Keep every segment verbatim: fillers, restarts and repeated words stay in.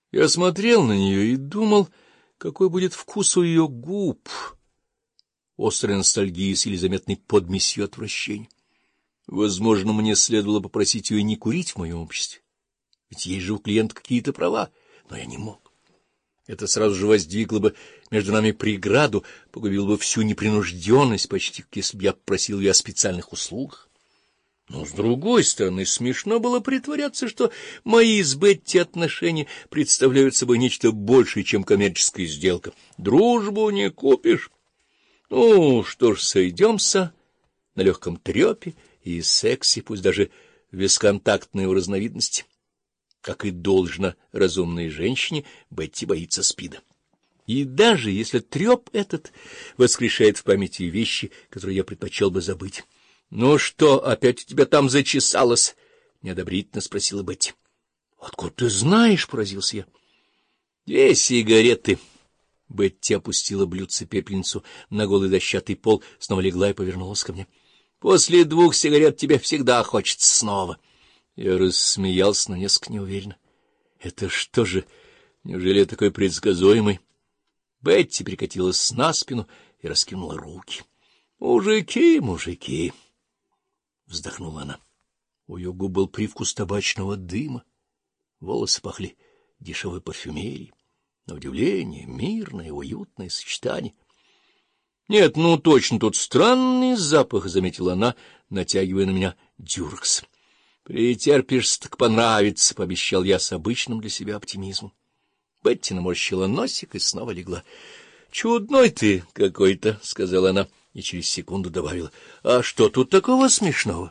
Я смотрел на нее и думал, какой будет вкус у ее губ, острой ностальгии с еле заметной подмесью отвращения. Возможно, мне следовало попросить ее не курить в моем обществе, ведь есть же у клиента какие-то права, но я не мог. Это сразу же воздвигло бы между нами преграду, погубило бы всю непринужденность, почти как если бы я просил ее о специальных услугах. Но, с другой стороны, смешно было притворяться, что мои с Бетти отношения представляют собой нечто большее, чем коммерческая сделка. Дружбу не купишь. Ну, что ж, сойдемся на легком трепе и сексе, пусть даже в бесконтактной его разновидности. Как и должно разумной женщине, Бетти боится СПИДа. И даже если треп этот воскрешает в памяти вещи, которые я предпочел бы забыть. — Ну что, опять у тебя там зачесалось? — неодобрительно спросила Бетти. — Откуда ты знаешь? — поразился я. — Две сигареты. Бетти опустила блюдце-пепельницу на голый дощатый пол, снова легла и повернулась ко мне. — После двух сигарет тебе всегда хочется снова. Я рассмеялся, но несколько неуверенно. — Это что же, неужели я такой предсказуемый? Бетти перекатилась на спину и раскинула руки. — Мужики, мужики! — вздохнула она. У ее губ был привкус табачного дыма, волосы пахли дешевой парфюмерией. На удивление, мирное, уютное сочетание. — Нет, ну точно, тут странный запах, — заметила она, натягивая на меня дюркс. — Претерпишься, так понравится, — пообещал я с обычным для себя оптимизмом. Бетти наморщила носик и снова легла. — Чудной ты какой-то, — сказала она. И через секунду добавила: — А что тут такого смешного?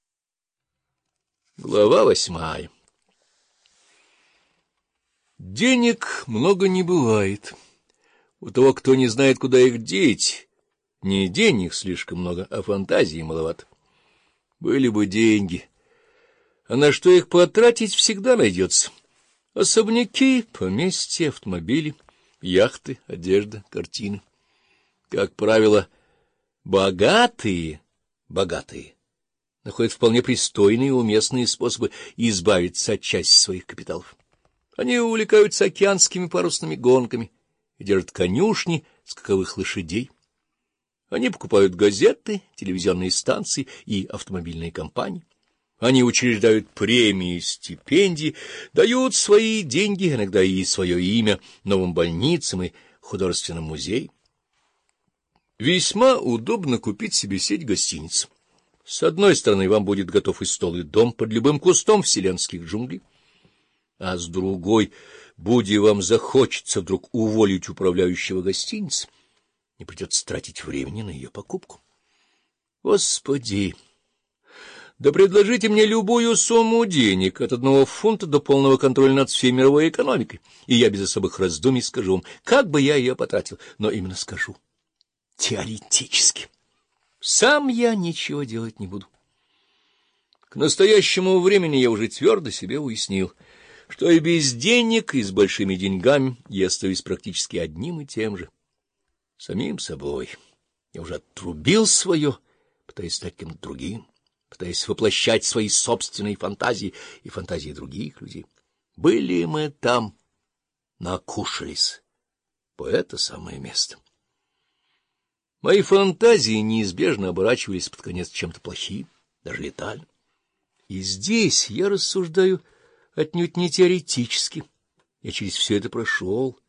Глава восьмая. Денег много не бывает. У того, кто не знает, куда их деть, не денег слишком много, а фантазии маловато. Были бы деньги, а на что их потратить всегда найдется. Особняки, поместья, автомобили, яхты, одежда, картины. Как правило, Богатые, богатые, находят вполне пристойные и уместные способы избавиться от части своих капиталов. Они увлекаются океанскими парусными гонками и держат конюшни скаковых лошадей. Они покупают газеты, телевизионные станции и автомобильные компании. Они учреждают премии, стипендии, дают свои деньги, иногда и свое имя, новым больницам и художественным музеям. Весьма удобно купить себе сеть гостиниц. С одной стороны, вам будет готов и стол, и дом под любым кустом вселенских джунглей, а с другой, будь вам захочется вдруг уволить управляющего гостиницы, не придется тратить времени на ее покупку. Господи! Да предложите мне любую сумму денег, от одного фунта до полного контроля над всей мировой экономикой, и я без особых раздумий скажу вам, как бы я ее потратил, но именно скажу. Теоретически. Сам я ничего делать не буду. К настоящему времени я уже твердо себе уяснил, что и без денег, и с большими деньгами я остаюсь практически одним и тем же. Самим собой. Я уже отрубил свое, пытаясь стать кем-то другим, пытаясь воплощать свои собственные фантазии и фантазии других людей. Были мы там, накушались по это самое место. Мои фантазии неизбежно оборачивались под конец чем-то плохим, даже летальным. И здесь я рассуждаю отнюдь не теоретически. Я через все это прошел,